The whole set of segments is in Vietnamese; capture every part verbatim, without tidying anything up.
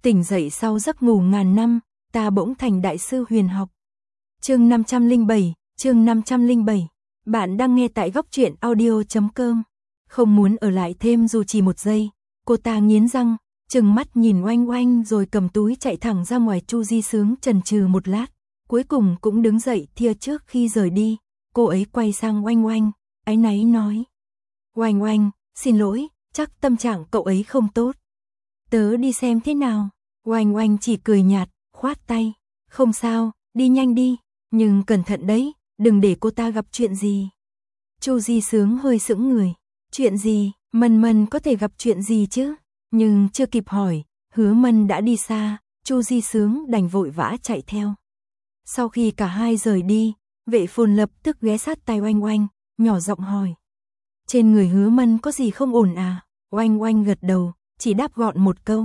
Tỉnh dậy sau giấc ngủ ngàn năm, ta bỗng thành đại sư huyền học. Chương năm trăm lẻ bảy, chương năm trăm lẻ bảy. Bạn đang nghe tại góc truyện audio chấm com. Không muốn ở lại thêm dù chỉ một giây, cô ta nghiến răng, trừng mắt nhìn Oanh Oanh rồi cầm túi chạy thẳng ra ngoài. Chu Di Sướng chần chừ một lát, cuối cùng cũng đứng dậy thia. Trước khi rời đi, cô ấy quay sang Oanh Oanh, áy náy nói: Oanh Oanh, xin lỗi, chắc tâm trạng cậu ấy không tốt. Tớ đi xem thế nào. Oanh Oanh chỉ cười nhạt, khoát tay: Không sao, đi nhanh đi, nhưng cẩn thận đấy, đừng để cô ta gặp chuyện gì. Chu Di Sướng hơi sững người. Chuyện gì? Mân Mân có thể gặp chuyện gì chứ? Nhưng chưa kịp hỏi, Hứa Mân đã đi xa. Chu Di Sướng đành vội vã chạy theo. Sau khi cả hai rời đi, Vệ Phồn lập tức ghé sát tai Oanh Oanh, nhỏ giọng hỏi: Trên người Hứa Mân có gì không ổn à? Oanh Oanh gật đầu, chỉ đáp gọn một câu: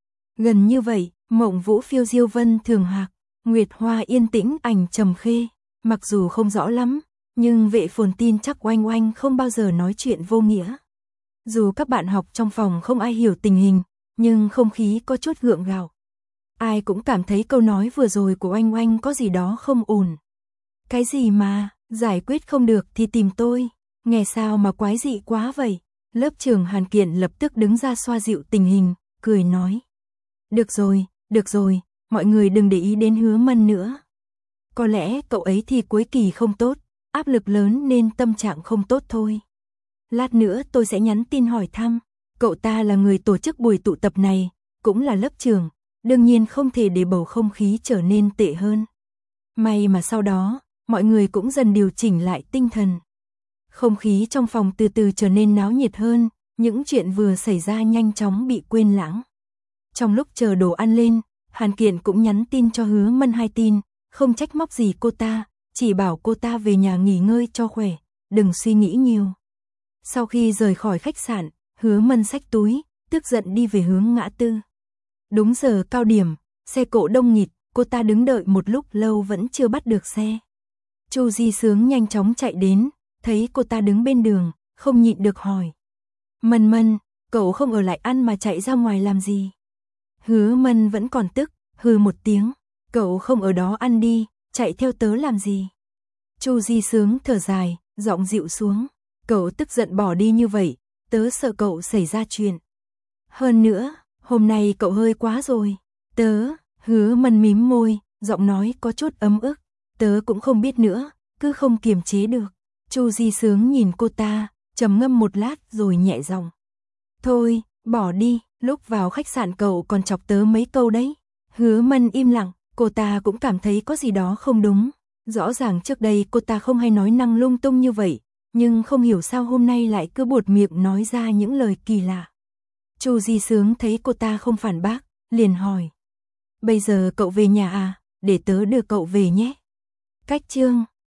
Gần như vậy. Mộng Vũ phiêu diêu vân thường hạc, Nguyệt Hoa yên tĩnh ảnh trầm khê. Mặc dù không rõ lắm, nhưng Vệ Phồn tin chắc Oanh Oanh không bao giờ nói chuyện vô nghĩa. Dù các bạn học trong phòng không ai hiểu tình hình, nhưng không khí có chút gượng gạo. Ai cũng cảm thấy câu nói vừa rồi của Oanh Oanh có gì đó không ổn. Cái gì mà, giải quyết không được thì tìm tôi, nghe sao mà quái dị quá vậy? Lớp trưởng Hàn Kiện lập tức đứng ra xoa dịu tình hình, cười nói: Được rồi, được rồi, mọi người đừng để ý đến Hứa Mân nữa. Có lẽ cậu ấy thì cuối kỳ không tốt, áp lực lớn nên tâm trạng không tốt thôi. Lát nữa tôi sẽ nhắn tin hỏi thăm. Cậu ta là người tổ chức buổi tụ tập này, cũng là lớp trưởng, đương nhiên không thể để bầu không khí trở nên tệ hơn. May mà sau đó, mọi người cũng dần điều chỉnh lại tinh thần. Không khí trong phòng từ từ trở nên náo nhiệt hơn, những chuyện vừa xảy ra nhanh chóng bị quên lãng. Trong lúc chờ đồ ăn lên, Hàn Kiện cũng nhắn tin cho Hứa Mân hai tin, không trách móc gì cô ta, chỉ bảo cô ta về nhà nghỉ ngơi cho khỏe, đừng suy nghĩ nhiều. Sau khi rời khỏi khách sạn, Hứa Mân xách túi, tức giận đi về hướng ngã tư. Đúng giờ cao điểm, xe cộ đông nghịt, cô ta đứng đợi một lúc lâu vẫn chưa bắt được xe. Chu Di Sướng nhanh chóng chạy đến, thấy cô ta đứng bên đường, không nhịn được hỏi: Mân Mân, cậu không ở lại ăn mà chạy ra ngoài làm gì? Hứa Mân vẫn còn tức, hừ một tiếng: Cậu không ở đó ăn đi, chạy theo tớ làm gì? Chu Di Sướng thở dài, giọng dịu xuống: Cậu tức giận bỏ đi như vậy, tớ sợ cậu xảy ra chuyện. Hơn nữa, hôm nay cậu hơi quá rồi. Tớ, Hứa Mân mím môi, giọng nói có chút ấm ức: Tớ cũng không biết nữa, cứ không kiềm chế được. Chu Di Sướng nhìn cô ta, trầm ngâm một lát rồi nhẹ giọng: Thôi, bỏ đi, lúc vào khách sạn cậu còn chọc tớ mấy câu đấy. Hứa Mân im lặng, cô ta cũng cảm thấy có gì đó không đúng. Rõ ràng trước đây cô ta không hay nói năng lung tung như vậy, nhưng không hiểu sao hôm nay lại cứ buột miệng nói ra những lời kỳ lạ. Chu Di Sướng thấy cô ta không phản bác, liền hỏi: Bây giờ cậu về nhà à, để tớ đưa cậu về nhé. Cách chương